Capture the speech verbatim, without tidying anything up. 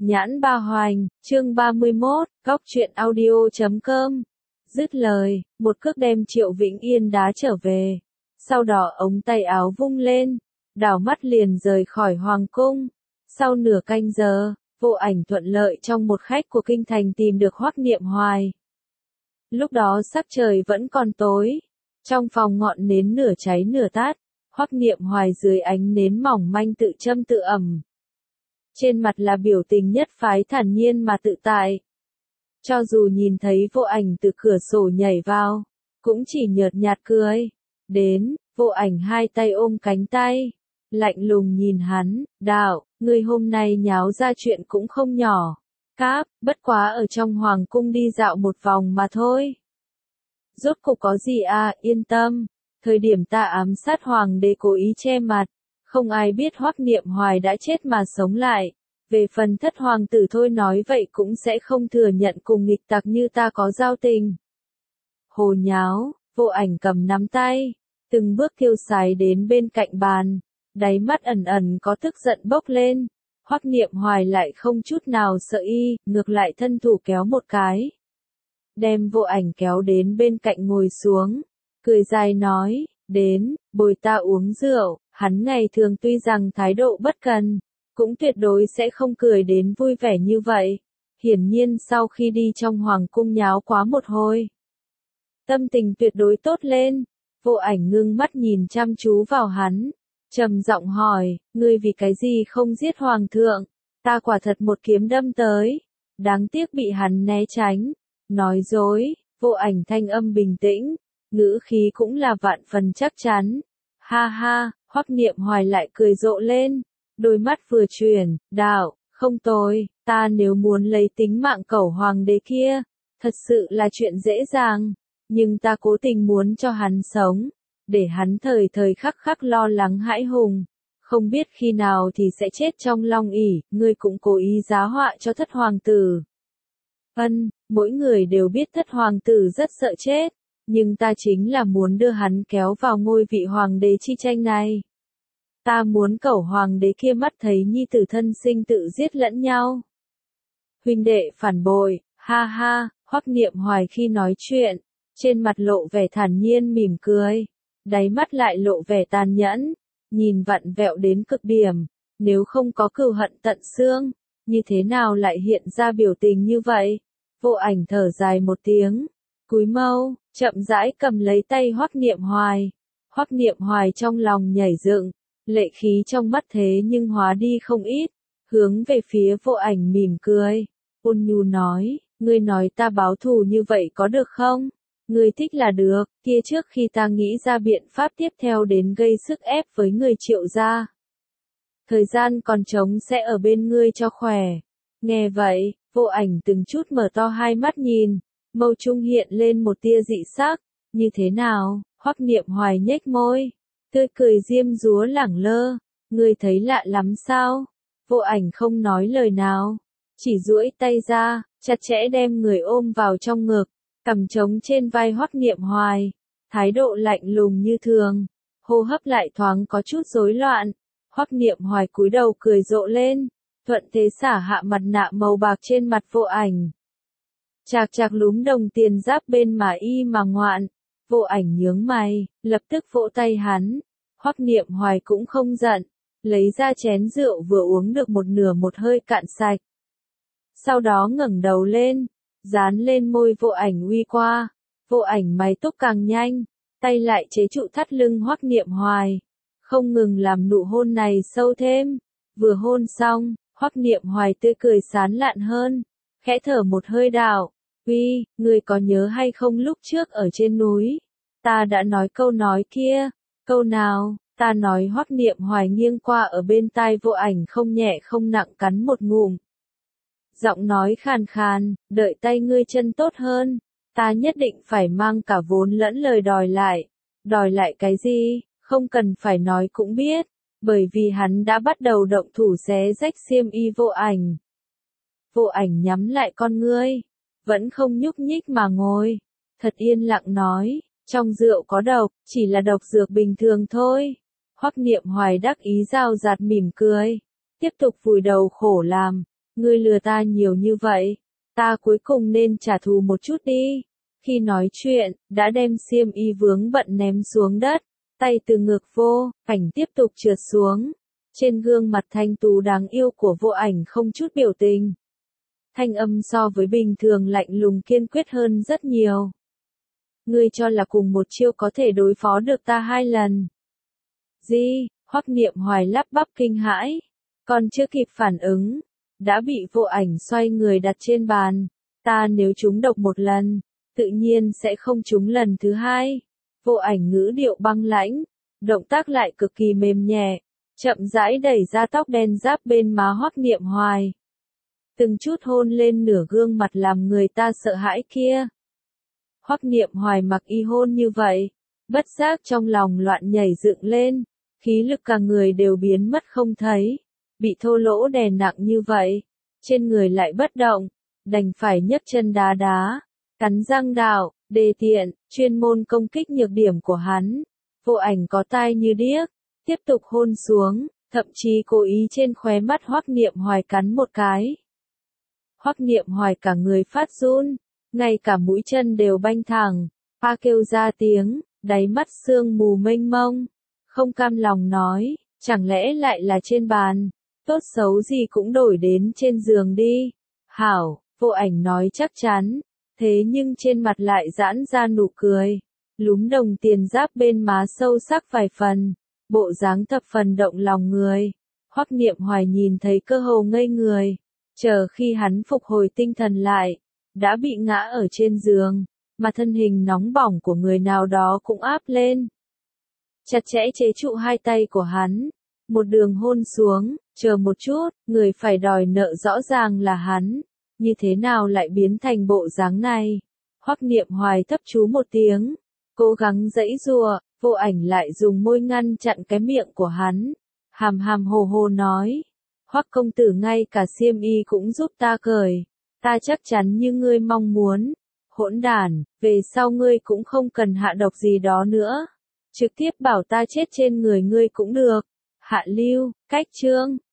Nhãn Ba Hoành, chương ba mươi mốt, góc truyện audio chấm com. Dứt lời, một cước đem Triệu Vĩnh Yên đá trở về. Sau đó ống tay áo vung lên, đảo mắt liền rời khỏi hoàng cung. Sau nửa canh giờ, Vô Ảnh thuận lợi trong một khách của kinh thành tìm được Hoắc Niệm Hoài. Lúc đó sắc trời vẫn còn tối, trong phòng ngọn nến nửa cháy nửa tắt, Hoắc Niệm Hoài dưới ánh nến mỏng manh tự châm tự ẩm. Trên mặt là biểu tình nhất phái thản nhiên mà tự tại. Cho dù nhìn thấy Vô Ảnh từ cửa sổ nhảy vào, cũng chỉ nhợt nhạt cười. Đến, Vô Ảnh hai tay ôm cánh tay, lạnh lùng nhìn hắn, đạo, ngươi hôm nay nháo ra chuyện cũng không nhỏ. Cáp, bất quá ở trong hoàng cung đi dạo một vòng mà thôi. Rốt cục có gì à, yên tâm, thời điểm ta ám sát hoàng đế cố ý che mặt, không ai biết Hoắc Niệm Hoài đã chết mà sống lại. Về phần thất hoàng tử thôi nói vậy cũng sẽ không thừa nhận cùng nghịch tặc như ta có giao tình. Hồ nháo, Vô Ảnh cầm nắm tay, từng bước tiêu sái đến bên cạnh bàn, đáy mắt ẩn ẩn có tức giận bốc lên. Hoắc Niệm Hoài lại không chút nào sợ y, ngược lại thân thủ kéo một cái, đem Vô Ảnh kéo đến bên cạnh ngồi xuống, cười dài nói, đến, bồi ta uống rượu. Hắn ngày thường tuy rằng thái độ bất cần, cũng tuyệt đối sẽ không cười đến vui vẻ như vậy. Hiển nhiên sau khi đi trong hoàng cung nháo quá một hồi, tâm tình tuyệt đối tốt lên. Vô Ảnh ngưng mắt nhìn chăm chú vào hắn, trầm giọng hỏi, ngươi vì cái gì không giết hoàng thượng? Ta quả thật một kiếm đâm tới, đáng tiếc bị hắn né tránh. Nói dối. Vô Ảnh thanh âm bình tĩnh, ngữ khí cũng là vạn phần chắc chắn. Ha ha, Hoắc Niệm Hoài lại cười rộ lên, đôi mắt vừa chuyển, đạo, không tồi, ta nếu muốn lấy tính mạng cẩu hoàng đế kia, thật sự là chuyện dễ dàng, nhưng ta cố tình muốn cho hắn sống, để hắn thời thời khắc khắc lo lắng hãi hùng, không biết khi nào thì sẽ chết trong long ỷ, ngươi cũng cố ý giá họa cho thất hoàng tử. Ân, mỗi người đều biết thất hoàng tử rất sợ chết, nhưng ta chính là muốn đưa hắn kéo vào ngôi vị hoàng đế chi tranh này. Ta muốn cẩu hoàng đế kia mắt thấy nhi tử thân sinh tự giết lẫn nhau. Huynh đệ phản bội, ha ha, Hoắc Niệm Hoài khi nói chuyện, trên mặt lộ vẻ thản nhiên mỉm cười, đáy mắt lại lộ vẻ tàn nhẫn, nhìn vặn vẹo đến cực điểm, nếu không có cừu hận tận xương, như thế nào lại hiện ra biểu tình như vậy? Vô Ảnh thở dài một tiếng, cúi mâu, chậm rãi cầm lấy tay Hoắc Niệm Hoài. Hoắc Niệm Hoài trong lòng nhảy dựng, lệ khí trong mắt thế nhưng hóa đi không ít, hướng về phía Vô Ảnh mỉm cười, ôn nhu nói, ngươi nói ta báo thù như vậy có được không? Ngươi thích là được, kia trước khi ta nghĩ ra biện pháp tiếp theo đến gây sức ép với người Triệu gia. Thời gian còn trống sẽ ở bên ngươi cho khỏe. Nghe vậy, Vô Ảnh từng chút mở to hai mắt nhìn, mâu trung hiện lên một tia dị sắc, như thế nào? Hoắc Niệm Hoài nhếch môi, tươi cười diêm dúa lẳng lơ, ngươi thấy lạ lắm sao? Vô Ảnh không nói lời nào, chỉ duỗi tay ra, chặt chẽ đem người ôm vào trong ngực, cằm trống trên vai Hoắc Niệm Hoài, thái độ lạnh lùng như thường, hô hấp lại thoáng có chút rối loạn. Hoắc Niệm Hoài cúi đầu cười rộ lên, thuận thế xả hạ mặt nạ màu bạc trên mặt Vô Ảnh. Chạc chạc lúm đồng tiền giáp bên mà y mà ngoạn. Vô Ảnh nhướng mày, lập tức vỗ tay hắn. Hoắc Niệm Hoài cũng không giận, lấy ra chén rượu vừa uống được một nửa một hơi cạn sạch. Sau đó ngẩng đầu lên, dán lên môi Vô Ảnh uy qua. Vô Ảnh mày túc càng nhanh, tay lại chế trụ thắt lưng Hoắc Niệm Hoài, không ngừng làm nụ hôn này sâu thêm. Vừa hôn xong, Hoắc Niệm Hoài tươi cười sán lạn hơn, khẽ thở một hơi đạo, uy, ngươi có nhớ hay không lúc trước ở trên núi, ta đã nói câu nói kia, câu nào? Ta nói. Hoắc Niệm Hoài nghiêng qua ở bên tai Vô Ảnh không nhẹ không nặng cắn một ngụm. Giọng nói khàn khàn, đợi tay ngươi chân tốt hơn, ta nhất định phải mang cả vốn lẫn lời đòi lại. Đòi lại cái gì? Không cần phải nói cũng biết, bởi vì hắn đã bắt đầu động thủ xé rách xiêm y Vô Ảnh. Vô Ảnh nhắm lại con ngươi, vẫn không nhúc nhích mà ngồi, thật yên lặng nói, trong rượu có độc, chỉ là độc dược bình thường thôi. Hoắc Niệm Hoài đắc ý rào rạt mỉm cười, tiếp tục vùi đầu khổ làm, Ngươi lừa ta nhiều như vậy, ta cuối cùng nên trả thù một chút đi. Khi nói chuyện, đã đem xiêm y vướng bận ném xuống đất, tay từ ngực vô, ảnh tiếp tục trượt xuống. Trên gương mặt thanh tú đáng yêu của vô ảnh không chút biểu tình. Thanh âm so với bình thường lạnh lùng kiên quyết hơn rất nhiều. Ngươi cho là cùng một chiêu có thể đối phó được ta hai lần. Gì? Hoắc Niệm Hoài lắp bắp kinh hãi. Còn chưa kịp phản ứng, đã bị vô ảnh xoay người đặt trên bàn. Ta nếu trúng độc một lần, tự nhiên sẽ không trúng lần thứ hai. Vô ảnh ngữ điệu băng lãnh, động tác lại cực kỳ mềm nhẹ, chậm rãi đẩy ra tóc đen giáp bên má Hoắc Niệm Hoài. Từng chút hôn lên nửa gương mặt làm người ta sợ hãi kia. Hoắc Niệm Hoài mặc y hôn như vậy, bất giác trong lòng loạn nhảy dựng lên, khí lực cả người đều biến mất không thấy, bị thô lỗ đè nặng như vậy, trên người lại bất động, đành phải nhấc chân đá đá, cắn răng đạo, đề tiện, chuyên môn công kích nhược điểm của hắn. Vô ảnh có tai như điếc, tiếp tục hôn xuống, thậm chí cố ý trên khóe mắt Hoắc Niệm Hoài cắn một cái. Hoắc Niệm Hoài cả người phát run, ngay cả mũi chân đều banh thẳng, pa kêu ra tiếng, đáy mắt sương mù mênh mông, không cam lòng nói, chẳng lẽ lại là trên bàn, tốt xấu gì cũng đổi đến trên giường đi. Hảo, vô ảnh nói chắc chắn, thế nhưng trên mặt lại giãn ra nụ cười, lúm đồng tiền giáp bên má sâu sắc vài phần, bộ dáng thập phần động lòng người. Hoắc Niệm Hoài nhìn thấy cơ hồ ngây người, chờ khi hắn phục hồi tinh thần lại, đã bị ngã ở trên giường, mà thân hình nóng bỏng của người nào đó cũng áp lên. Chặt chẽ chế trụ hai tay của hắn, một đường hôn xuống, chờ một chút, người phải đòi nợ rõ ràng là hắn, như thế nào lại biến thành bộ dáng này. Hoắc Niệm Hoài thấp chú một tiếng, cố gắng giãy giụa, vô ảnh lại dùng môi ngăn chặn cái miệng của hắn, hàm hàm hồ hồ nói, Hoắc công tử ngay cả xiêm y cũng giúp ta cởi, ta chắc chắn như ngươi mong muốn. Hỗn đản, về sau ngươi cũng không cần hạ độc gì đó nữa, trực tiếp bảo ta chết trên người ngươi cũng được. Hạ lưu, cách chương